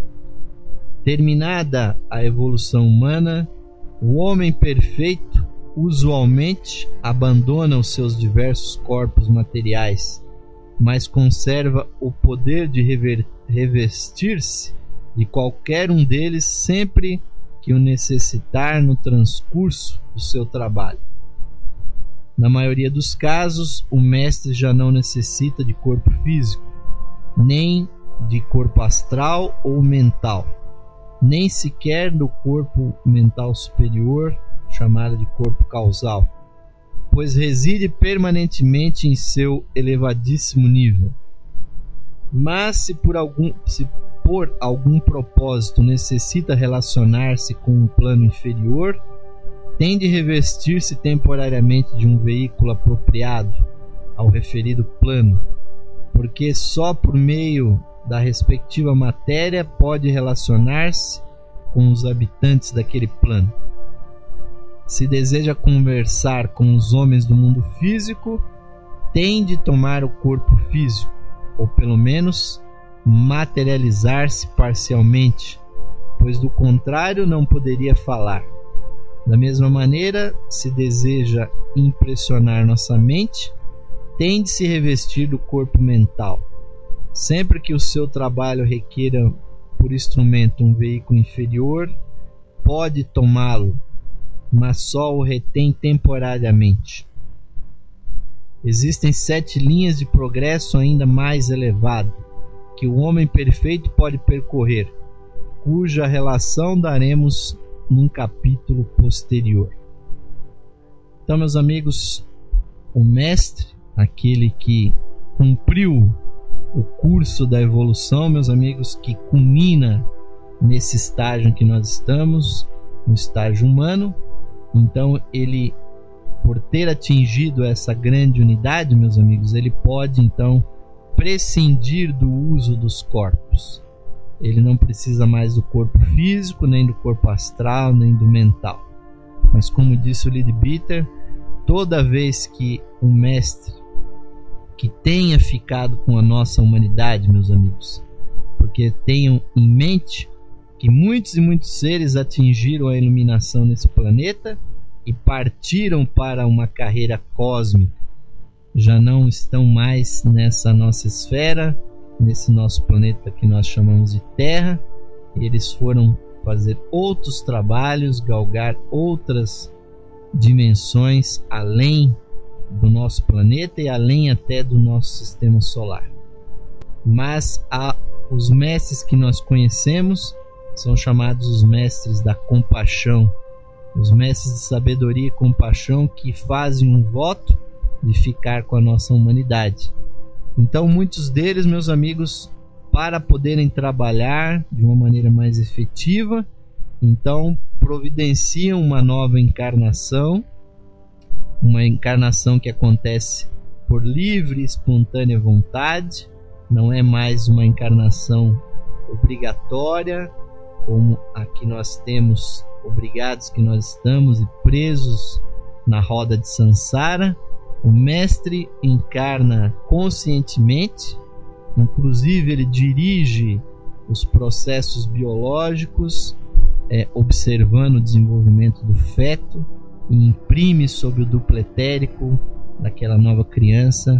Terminada a evolução humana, o homem perfeito usualmente abandona os seus diversos corpos materiais, mas conserva o poder de rever- revestir-se de qualquer um deles sempre que o necessitar no transcurso do seu trabalho. Na maioria dos casos, o mestre já não necessita de corpo físico, nem de corpo astral ou mental, nem sequer do corpo mental superior, chamado de corpo causal, pois reside permanentemente em seu elevadíssimo nível. Mas se por algum, se por algum propósito necessita relacionar-se com um plano inferior, tem de revestir-se temporariamente de um veículo apropriado ao referido plano, porque só por meio da respectiva matéria pode relacionar-se com os habitantes daquele plano. Se deseja conversar com os homens do mundo físico, tem de tomar o corpo físico, ou pelo menos materializar-se parcialmente, pois do contrário não poderia falar. Da mesma maneira, se deseja impressionar nossa mente, tem de se revestir do corpo mental. Sempre que o seu trabalho requeira por instrumento um veículo inferior, pode tomá-lo, mas só o retém temporariamente. Existem sete linhas de progresso ainda mais elevado, que o homem perfeito pode percorrer, cuja relação daremos num capítulo posterior. Então, meus amigos, o mestre, aquele que cumpriu o curso da evolução, meus amigos, que culmina nesse estágio em que nós estamos, no estágio humano. Então, ele, por ter atingido essa grande unidade, meus amigos, ele pode então prescindir do uso dos corpos. Ele não precisa mais do corpo físico, nem do corpo astral, nem do mental. Mas como disse o Leadbeater, toda vez que um mestre que tenha ficado com a nossa humanidade, meus amigos, porque tenham em mente que muitos e muitos seres atingiram a iluminação nesse planeta e partiram para uma carreira cósmica, já não estão mais nessa nossa esfera, nesse nosso planeta que nós chamamos de Terra. Eles foram fazer outros trabalhos, galgar outras dimensões além do nosso planeta e além até do nosso sistema solar. Mas a, os mestres que nós conhecemos são chamados os mestres da compaixão, os mestres de sabedoria e compaixão, que fazem um voto de ficar com a nossa humanidade. Então, muitos deles, meus amigos, para poderem trabalhar de uma maneira mais efetiva, então providenciam uma nova encarnação, uma encarnação que acontece por livre e espontânea vontade, não é mais uma encarnação obrigatória, como a que nós temos, obrigados que nós estamos e presos na roda de Sansara. O mestre encarna conscientemente, inclusive ele dirige os processos biológicos, é, observando o desenvolvimento do feto, e imprime sobre o duplo etérico daquela nova criança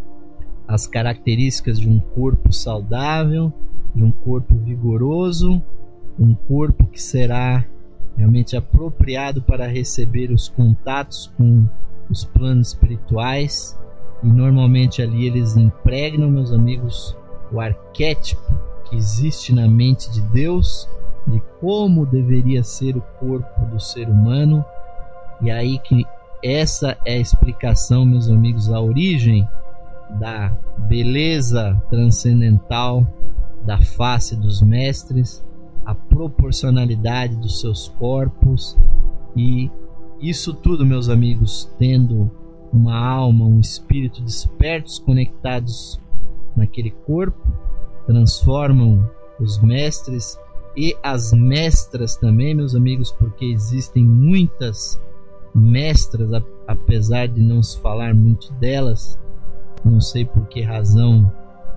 as características de um corpo saudável, de um corpo vigoroso, um corpo que será realmente apropriado para receber os contatos com os planos espirituais. E normalmente ali eles impregnam, meus amigos, o arquétipo que existe na mente de Deus, de como deveria ser o corpo do ser humano. E aí que essa é a explicação, meus amigos, a origem da beleza transcendental da face dos mestres, a proporcionalidade dos seus corpos, e isso tudo, meus amigos, tendo uma alma, um espírito despertos, conectados naquele corpo, transformam os mestres e as mestras também, meus amigos, porque existem muitas mestras, apesar de não se falar muito delas. Não sei por que razão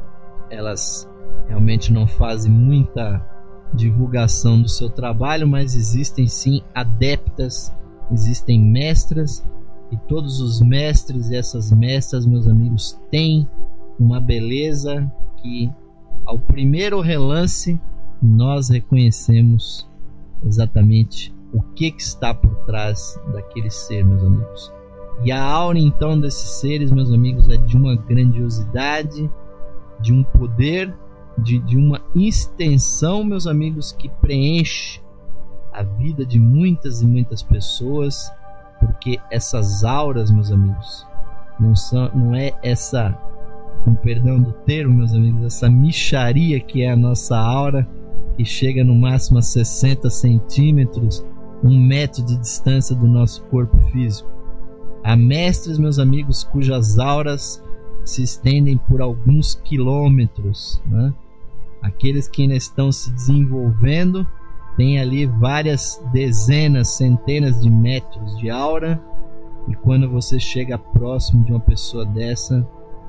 elas realmente não fazem muita divulgação do seu trabalho, mas existem sim adeptas, existem mestras, e todos os mestres e essas mestras, meus amigos, têm uma beleza que ao primeiro relance nós reconhecemos exatamente o que, que está por trás daquele ser, meus amigos. E a aura então desses seres, meus amigos, é de uma grandiosidade, de um poder, de, de uma extensão, meus amigos, que preenche a vida de muitas e muitas pessoas, porque essas auras, meus amigos, não, são, não é essa, com perdão do termo, meus amigos, essa mixaria que é a nossa aura, que chega no máximo a sessenta centímetros, um metro de distância do nosso corpo físico. Há mestres, meus amigos, cujas auras se estendem por alguns quilômetros, né? Aqueles que ainda estão se desenvolvendo têm ali várias dezenas, centenas de metros de aura, e quando você chega próximo de uma pessoa dessa,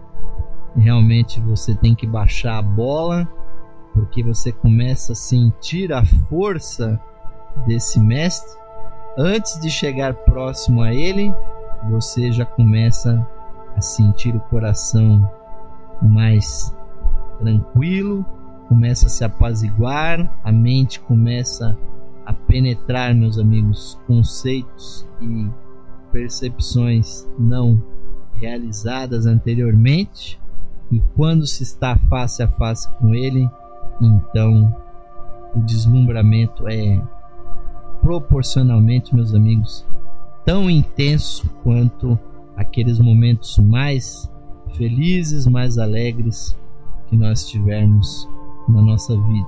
realmente você tem que baixar a bola, porque você começa a sentir a força desse mestre. Antes de chegar próximo a ele, você já começa a sentir o coração mais tranquilo, começa a se apaziguar, a mente começa a penetrar, meus amigos, conceitos e percepções não realizadas anteriormente, e quando se está face a face com ele, então o deslumbramento é proporcionalmente, meus amigos, tão intenso quanto aqueles momentos mais felizes, mais alegres que nós tivermos na nossa vida.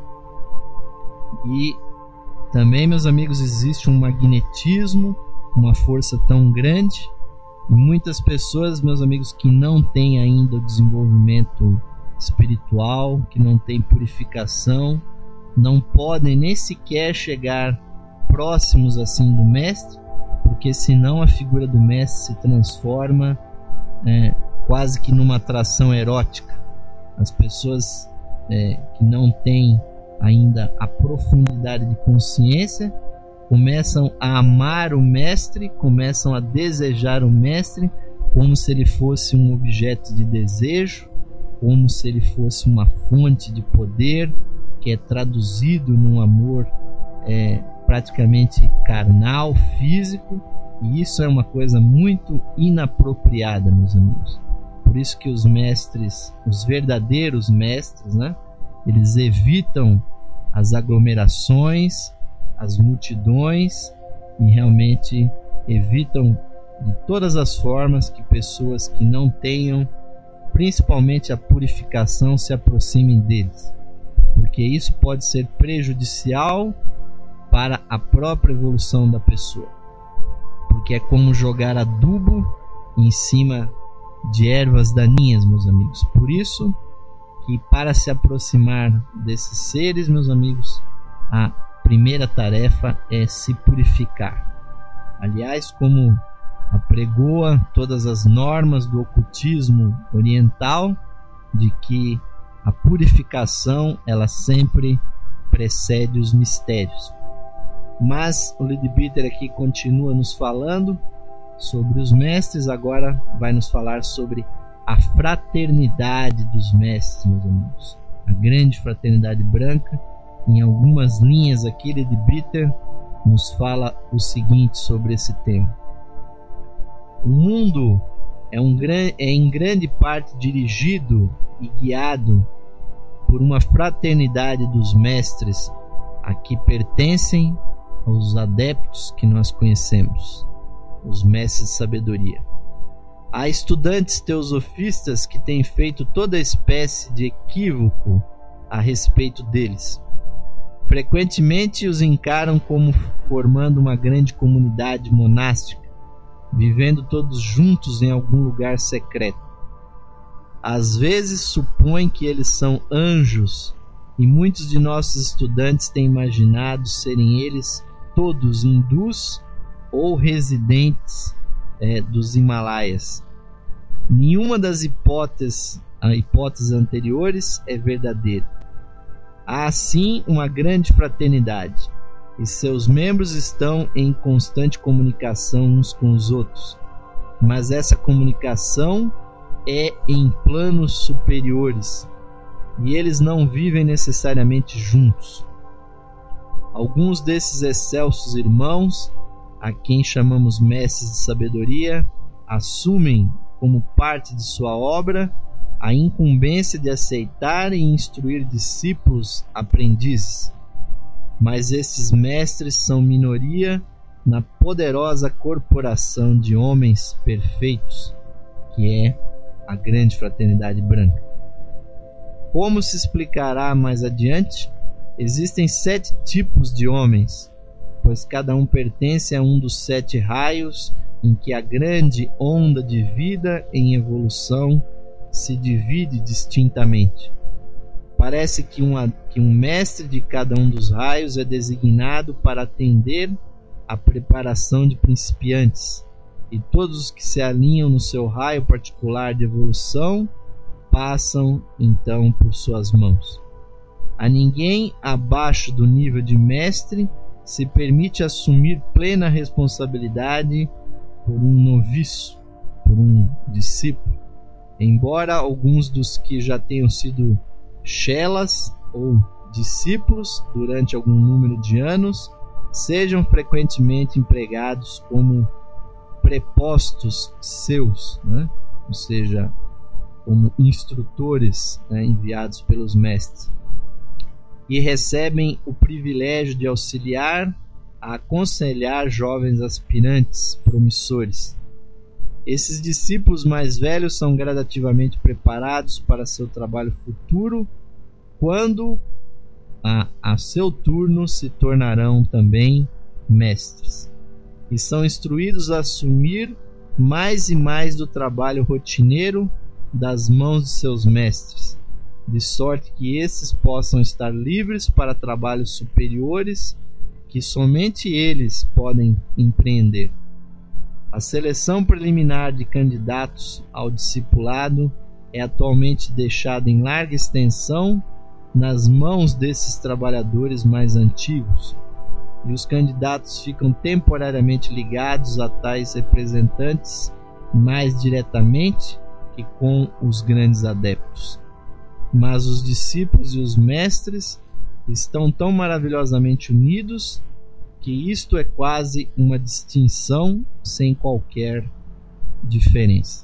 E também, meus amigos, existe um magnetismo, uma força tão grande, e muitas pessoas, meus amigos, que não têm ainda o desenvolvimento espiritual, que não têm purificação, não podem nem sequer chegar próximos assim do mestre, porque senão a figura do mestre se transforma é, quase que numa atração erótica. As pessoas é, que não têm ainda a profundidade de consciência começam a amar o mestre, começam a desejar o mestre como se ele fosse um objeto de desejo, como se ele fosse uma fonte de poder que é traduzido num amor é, praticamente carnal, físico, e isso é uma coisa muito inapropriada, meus amigos. Por isso que os mestres, os verdadeiros mestres, né, eles evitam as aglomerações, as multidões, e realmente evitam de todas as formas que pessoas que não tenham principalmente a purificação se aproximem deles, porque isso pode ser prejudicial para a própria evolução da pessoa, porque é como jogar adubo em cima de ervas daninhas, meus amigos. Por isso que para se aproximar desses seres, meus amigos, a primeira tarefa é se purificar. Aliás, como apregoa todas as normas do ocultismo oriental, de que a purificação ela sempre precede os mistérios. Mas o Leadbeater aqui continua nos falando sobre os mestres, agora vai nos falar sobre a fraternidade dos mestres, meus amigos. A grande fraternidade branca. Em algumas linhas aqui, Leadbeater nos fala o seguinte sobre esse tema. O mundo é, um, é em grande parte dirigido e guiado por uma fraternidade dos mestres a que pertencem aos adeptos que nós conhecemos, os mestres de sabedoria. Há estudantes teosofistas que têm feito toda espécie de equívoco a respeito deles. Frequentemente os encaram como formando uma grande comunidade monástica, vivendo todos juntos em algum lugar secreto. Às vezes supõem que eles são anjos, e muitos de nossos estudantes têm imaginado serem eles todos hindus ou residentes é, dos Himalaias. Nenhuma das hipóteses, hipóteses anteriores é verdadeira. Há sim uma grande fraternidade, e seus membros estão em constante comunicação uns com os outros, mas essa comunicação é em planos superiores, e eles não vivem necessariamente juntos. Alguns desses excelsos irmãos, a quem chamamos mestres de sabedoria, assumem como parte de sua obra a incumbência de aceitar e instruir discípulos aprendizes. Mas esses mestres são minoria na poderosa corporação de homens perfeitos, que é a grande fraternidade branca. Como se explicará mais adiante, existem sete tipos de homens, pois cada um pertence a um dos sete raios em que a grande onda de vida em evolução se divide distintamente. Parece que, uma, que um mestre de cada um dos raios é designado para atender à preparação de principiantes, e todos os que se alinham no seu raio particular de evolução passam então por suas mãos. A ninguém abaixo do nível de mestre se permite assumir plena responsabilidade por um noviço, por um discípulo, embora alguns dos que já tenham sido chelas ou discípulos durante algum número de anos sejam frequentemente empregados como prepostos seus, né? Ou seja, como instrutores, né, enviados pelos mestres, e recebem o privilégio de auxiliar a aconselhar jovens aspirantes promissores. Esses discípulos mais velhos são gradativamente preparados para seu trabalho futuro, quando a, a seu turno se tornarão também mestres, e são instruídos a assumir mais e mais do trabalho rotineiro das mãos de seus mestres, de sorte que esses possam estar livres para trabalhos superiores que somente eles podem empreender. A seleção preliminar de candidatos ao discipulado é atualmente deixada em larga extensão nas mãos desses trabalhadores mais antigos, e os candidatos ficam temporariamente ligados a tais representantes mais diretamente que com os grandes adeptos. Mas os discípulos e os mestres estão tão maravilhosamente unidos que isto é quase uma distinção sem qualquer diferença.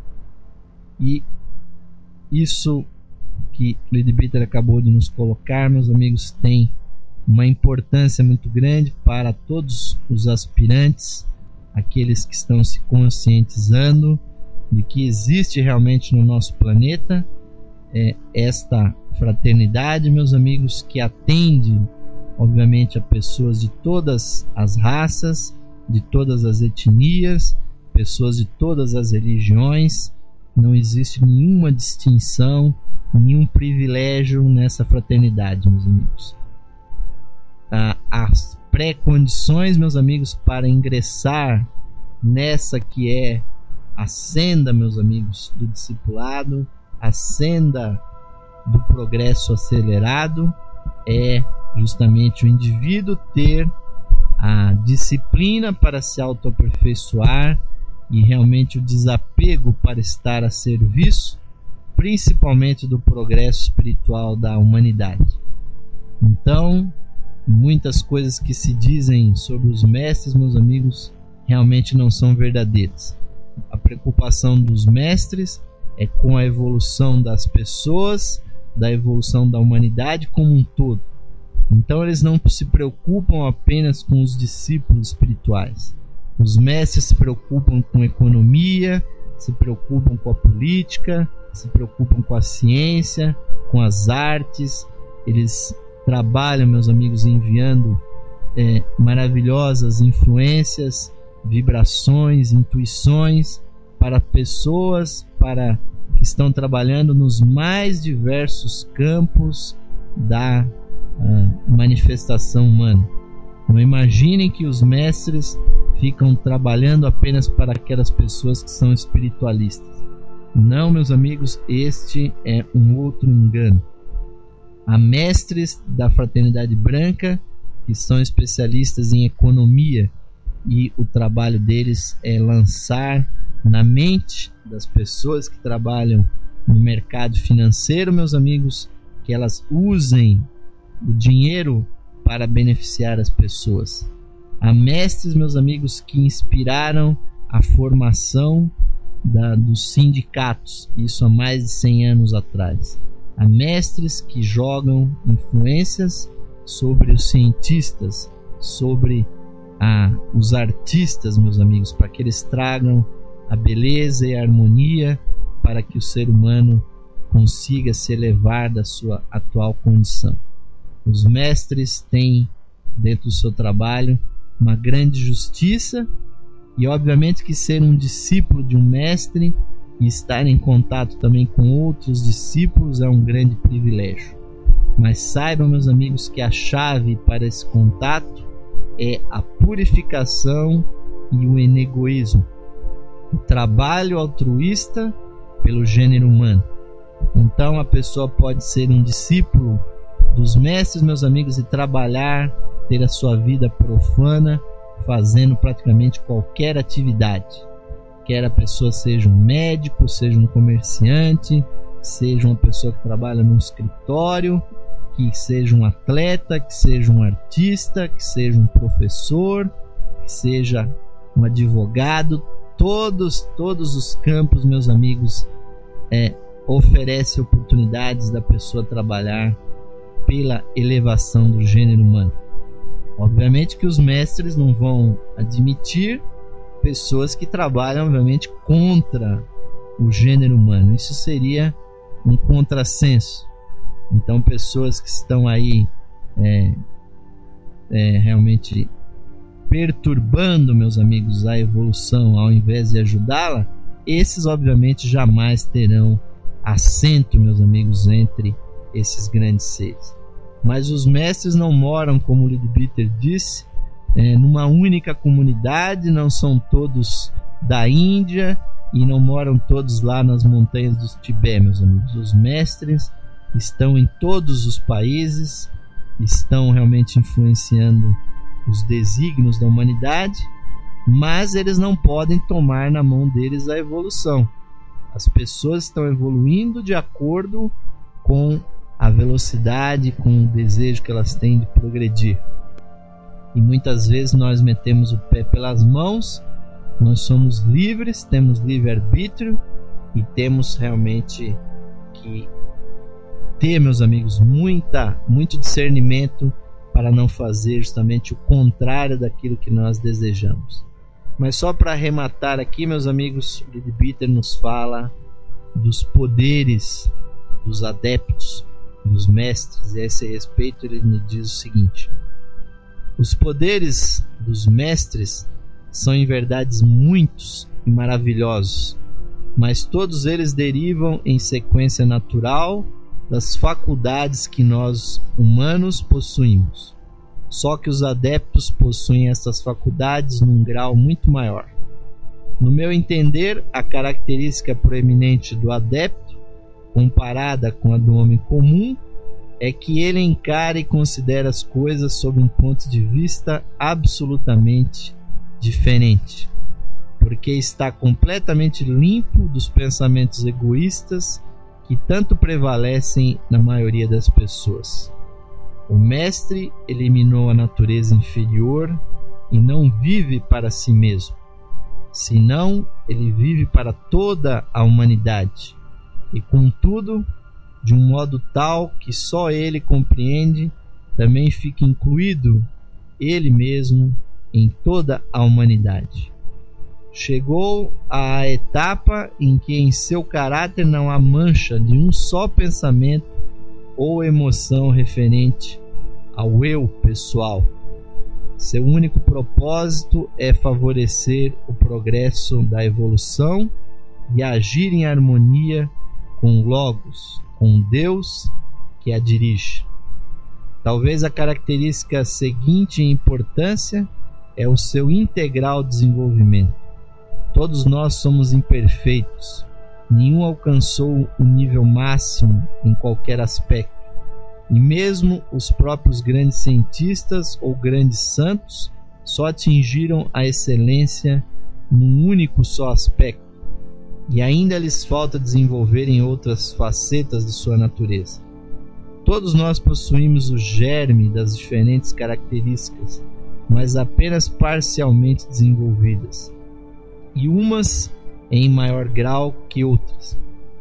E isso que Leadbeater acabou de nos colocar, meus amigos, tem uma importância muito grande para todos os aspirantes, aqueles que estão se conscientizando de que existe realmente no nosso planeta é, esta fraternidade, meus amigos, que atende obviamente a pessoas de todas as raças, de todas as etnias, pessoas de todas as religiões. Não existe nenhuma distinção, nenhum privilégio nessa fraternidade, meus amigos. Ah, as pré-condições, meus amigos, para ingressar nessa que é a senda, meus amigos, do discipulado, a senda do progresso acelerado, é justamente o indivíduo ter a disciplina para se autoaperfeiçoar e realmente o desapego para estar a serviço, principalmente do progresso espiritual da humanidade. Então, muitas coisas que se dizem sobre os mestres, meus amigos, realmente não são verdadeiras. A preocupação dos mestres é com a evolução das pessoas, da evolução da humanidade como um todo. Então eles não se preocupam apenas com os discípulos espirituais. Os mestres se preocupam com economia, se preocupam com a política, se preocupam com a ciência, com as artes. Eles trabalham, meus amigos, enviando é, maravilhosas influências, vibrações, intuições para pessoas para que estão trabalhando nos mais diversos campos da uh, manifestação humana. Não imaginem que os mestres ficam trabalhando apenas para aquelas pessoas que são espiritualistas. Não, meus amigos, este é um outro engano. Há mestres da Fraternidade Branca que são especialistas em economia e o trabalho deles é lançar na mente das pessoas que trabalham no mercado financeiro, meus amigos, que elas usem o dinheiro para beneficiar as pessoas. Há mestres, meus amigos, que inspiraram a formação da, dos sindicatos, isso há mais de cem anos atrás. Há mestres que jogam influências sobre os cientistas, sobre a, os artistas, meus amigos, para que eles tragam a beleza e a harmonia para que o ser humano consiga se elevar da sua atual condição. Os mestres têm dentro do seu trabalho uma grande justiça e obviamente que ser um discípulo de um mestre e estar em contato também com outros discípulos é um grande privilégio. Mas saibam, meus amigos, que a chave para esse contato é a purificação e o enegoísmo, o trabalho altruísta pelo gênero humano. Então a pessoa pode ser um discípulo dos mestres, meus amigos, e trabalhar, ter a sua vida profana fazendo praticamente qualquer atividade. Quer a pessoa seja um médico, seja um comerciante, seja uma pessoa que trabalha num escritório, que seja um atleta, que seja um artista, que seja um professor, que seja um advogado, todos, todos os campos, meus amigos, é, oferece oportunidades da pessoa trabalhar pela elevação do gênero humano. Obviamente que os mestres não vão admitir pessoas que trabalham, obviamente, contra o gênero humano. Isso seria um contrassenso. Então, pessoas que estão aí é, é, realmente perturbando, meus amigos, a evolução ao invés de ajudá-la, esses obviamente jamais terão assento, meus amigos, entre esses grandes seres. Mas os mestres não moram, como o Leadbeater disse, é, numa única comunidade, não são todos da Índia e não moram todos lá nas montanhas do Tibete, meus amigos. Os mestres estão em todos os países, estão realmente influenciando os desígnios da humanidade, mas eles não podem tomar na mão deles a evolução. As pessoas estão evoluindo de acordo com a velocidade, com o desejo que elas têm de progredir. E muitas vezes nós metemos o pé pelas mãos. Nós somos livres, temos livre-arbítrio e temos realmente que ter, meus amigos, muita, muito discernimento para não fazer justamente o contrário daquilo que nós desejamos. Mas só para arrematar aqui, meus amigos, o Leadbeater nos fala dos poderes dos adeptos, dos mestres, e a esse respeito ele nos diz o seguinte: os poderes dos mestres são em verdade muitos e maravilhosos, mas todos eles derivam em sequência natural das faculdades que nós humanos possuímos. Só que os adeptos possuem essas faculdades num grau muito maior. No meu entender, a característica proeminente do adepto, comparada com a do homem comum, é que ele encara e considera as coisas sob um ponto de vista absolutamente diferente, porque está completamente limpo dos pensamentos egoístas que tanto prevalecem na maioria das pessoas. O mestre eliminou a natureza inferior e não vive para si mesmo, senão ele vive para toda a humanidade, e contudo, de um modo tal que só ele compreende, também fica incluído ele mesmo em toda a humanidade. Chegou à etapa em que em seu caráter não há mancha de um só pensamento ou emoção referente ao eu pessoal. Seu único propósito é favorecer o progresso da evolução e agir em harmonia com o Logos, com Deus que a dirige. Talvez a característica seguinte em importância é o seu integral desenvolvimento. Todos nós somos imperfeitos, nenhum alcançou o nível máximo em qualquer aspecto, e mesmo os próprios grandes cientistas ou grandes santos só atingiram a excelência num único só aspecto, e ainda lhes falta desenvolver em outras facetas de sua natureza. Todos nós possuímos o germe das diferentes características, mas apenas parcialmente desenvolvidas, e umas em maior grau que outras.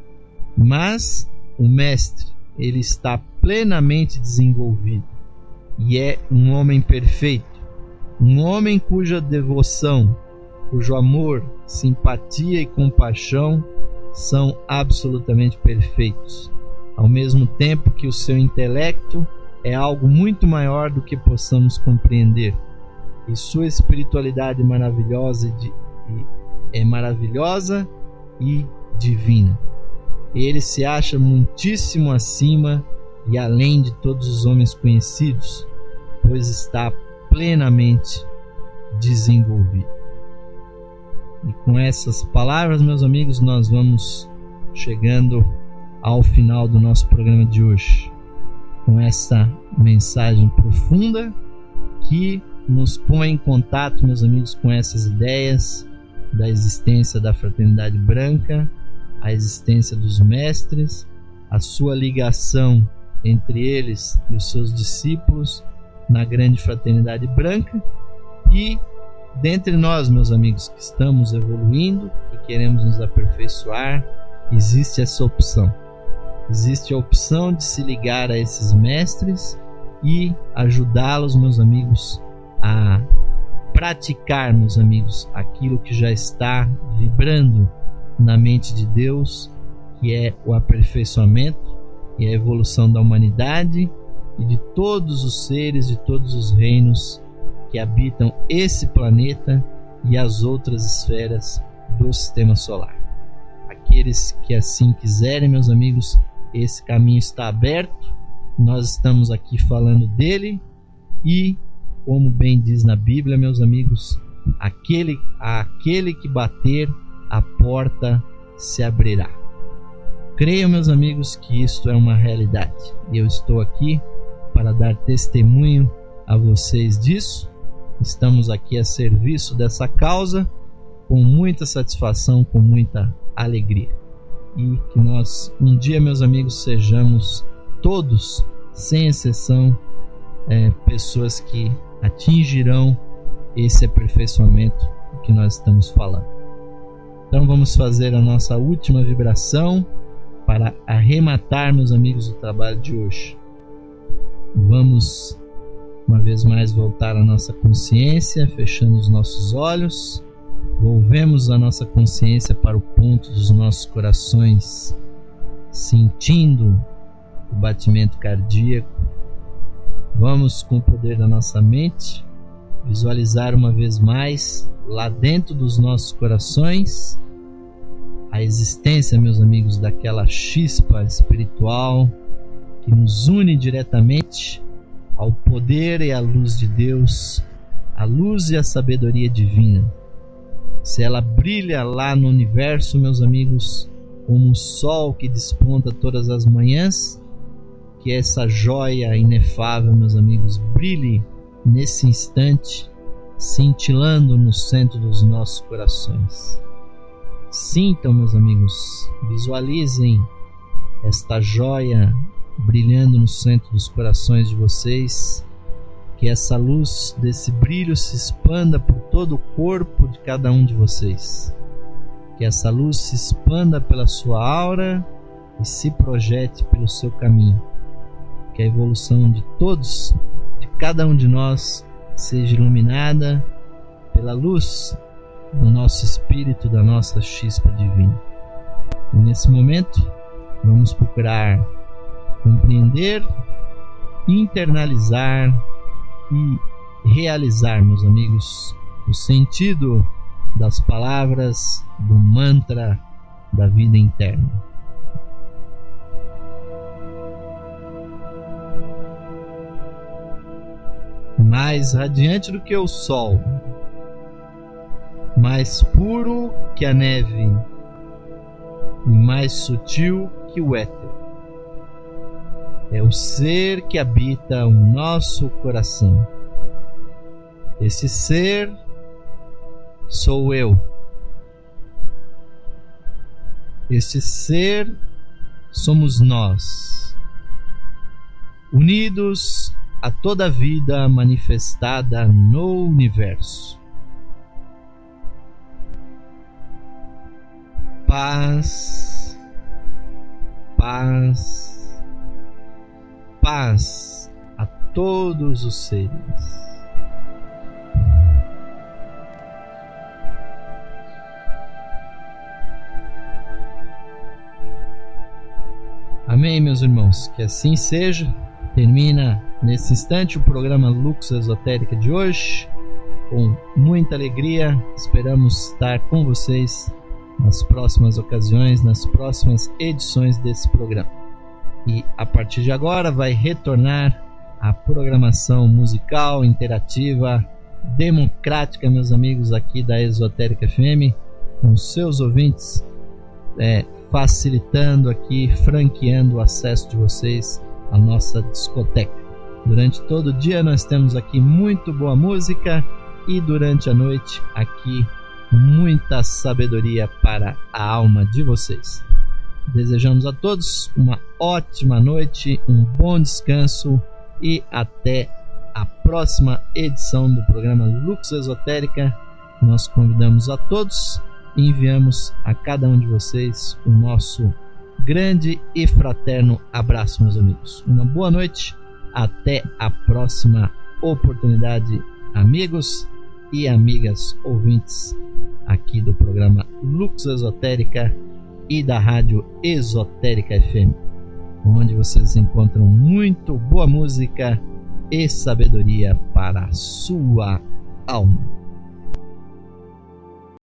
Mas o mestre, ele está plenamente desenvolvido e é um homem perfeito, um homem cuja devoção, cujo amor, simpatia e compaixão são absolutamente perfeitos, ao mesmo tempo que o seu intelecto é algo muito maior do que possamos compreender, e sua espiritualidade maravilhosa de, é maravilhosa e divina. Ele se acha muitíssimo acima e além de todos os homens conhecidos, pois está plenamente desenvolvido. E com essas palavras, meus amigos, nós vamos chegando ao final do nosso programa de hoje, com essa mensagem profunda que nos põe em contato, meus amigos, com essas ideias da existência da fraternidade branca, a existência dos mestres, a sua ligação entre eles e os seus discípulos na grande fraternidade branca, e dentre nós, meus amigos, que estamos evoluindo, que queremos nos aperfeiçoar, existe essa opção. Existe a opção de se ligar a esses mestres e ajudá-los, meus amigos, a praticar, meus amigos, aquilo que já está vibrando na mente de Deus, que é o aperfeiçoamento e a evolução da humanidade e de todos os seres, de todos os reinos que habitam esse planeta e as outras esferas do sistema solar. Aqueles que assim quiserem, meus amigos, esse caminho está aberto. Nós estamos aqui falando dele e, como bem diz na Bíblia, meus amigos, aquele, aquele que bater, a porta se abrirá. Creio, meus amigos, que isto é uma realidade. E eu estou aqui para dar testemunho a vocês disso. Estamos aqui a serviço dessa causa com muita satisfação, com muita alegria. E que nós, um dia, meus amigos, sejamos todos, sem exceção, é, pessoas que atingirão esse aperfeiçoamento que nós estamos falando. Então vamos fazer a nossa última vibração para arrematar, meus amigos, o trabalho de hoje. Vamos uma vez mais voltar a nossa consciência, fechando os nossos olhos. Volvemos a nossa consciência para o ponto dos nossos corações, sentindo o batimento cardíaco. Vamos, com o poder da nossa mente, visualizar uma vez mais, lá dentro dos nossos corações, a existência, meus amigos, daquela chispa espiritual que nos une diretamente ao poder e à luz de Deus, à luz e à sabedoria divina. se ela brilha lá no universo, meus amigos, como um sol que desponta todas as manhãs, que essa joia inefável, meus amigos, brilhe nesse instante, cintilando no centro dos nossos corações. Sintam, meus amigos, visualizem esta joia brilhando no centro dos corações de vocês, que essa luz desse brilho se expanda por todo o corpo de cada um de vocês, que essa luz se expanda pela sua aura e se projete pelo seu caminho, que a evolução de todos, de cada um de nós, seja iluminada pela luz do nosso espírito, da nossa chispa divina. E nesse momento vamos procurar compreender, internalizar e realizar, meus amigos, o sentido das palavras do mantra da vida interna. Mais radiante do que o sol, mais puro que a neve e mais sutil que o éter, é o ser que habita o nosso coração. Esse ser sou eu. Este ser somos nós, unidos a toda a vida manifestada no universo. Paz, paz, paz a todos os seres. Amém, meus irmãos, que assim seja. Termina nesse instante o programa Lux Esotérica de hoje, com muita alegria. Esperamos estar com vocês nas próximas ocasiões, nas próximas edições desse programa. E a partir de agora vai retornar a programação musical, interativa, democrática, meus amigos, aqui da Esotérica F M, com seus ouvintes, é, facilitando aqui, franqueando o acesso de vocês à nossa discoteca. Durante todo o dia nós temos aqui muito boa música e durante a noite aqui muita sabedoria para a alma de vocês. Desejamos a todos uma ótima noite, um bom descanso e até a próxima edição do programa Lux Esotérica. Nós convidamos a todos e enviamos a cada um de vocês o nosso grande e fraterno abraço, meus amigos. Uma boa noite, até a próxima oportunidade, amigos e amigas ouvintes aqui do programa Lux Esotérica e da Rádio Esotérica F M, onde vocês encontram muito boa música e sabedoria para a sua alma.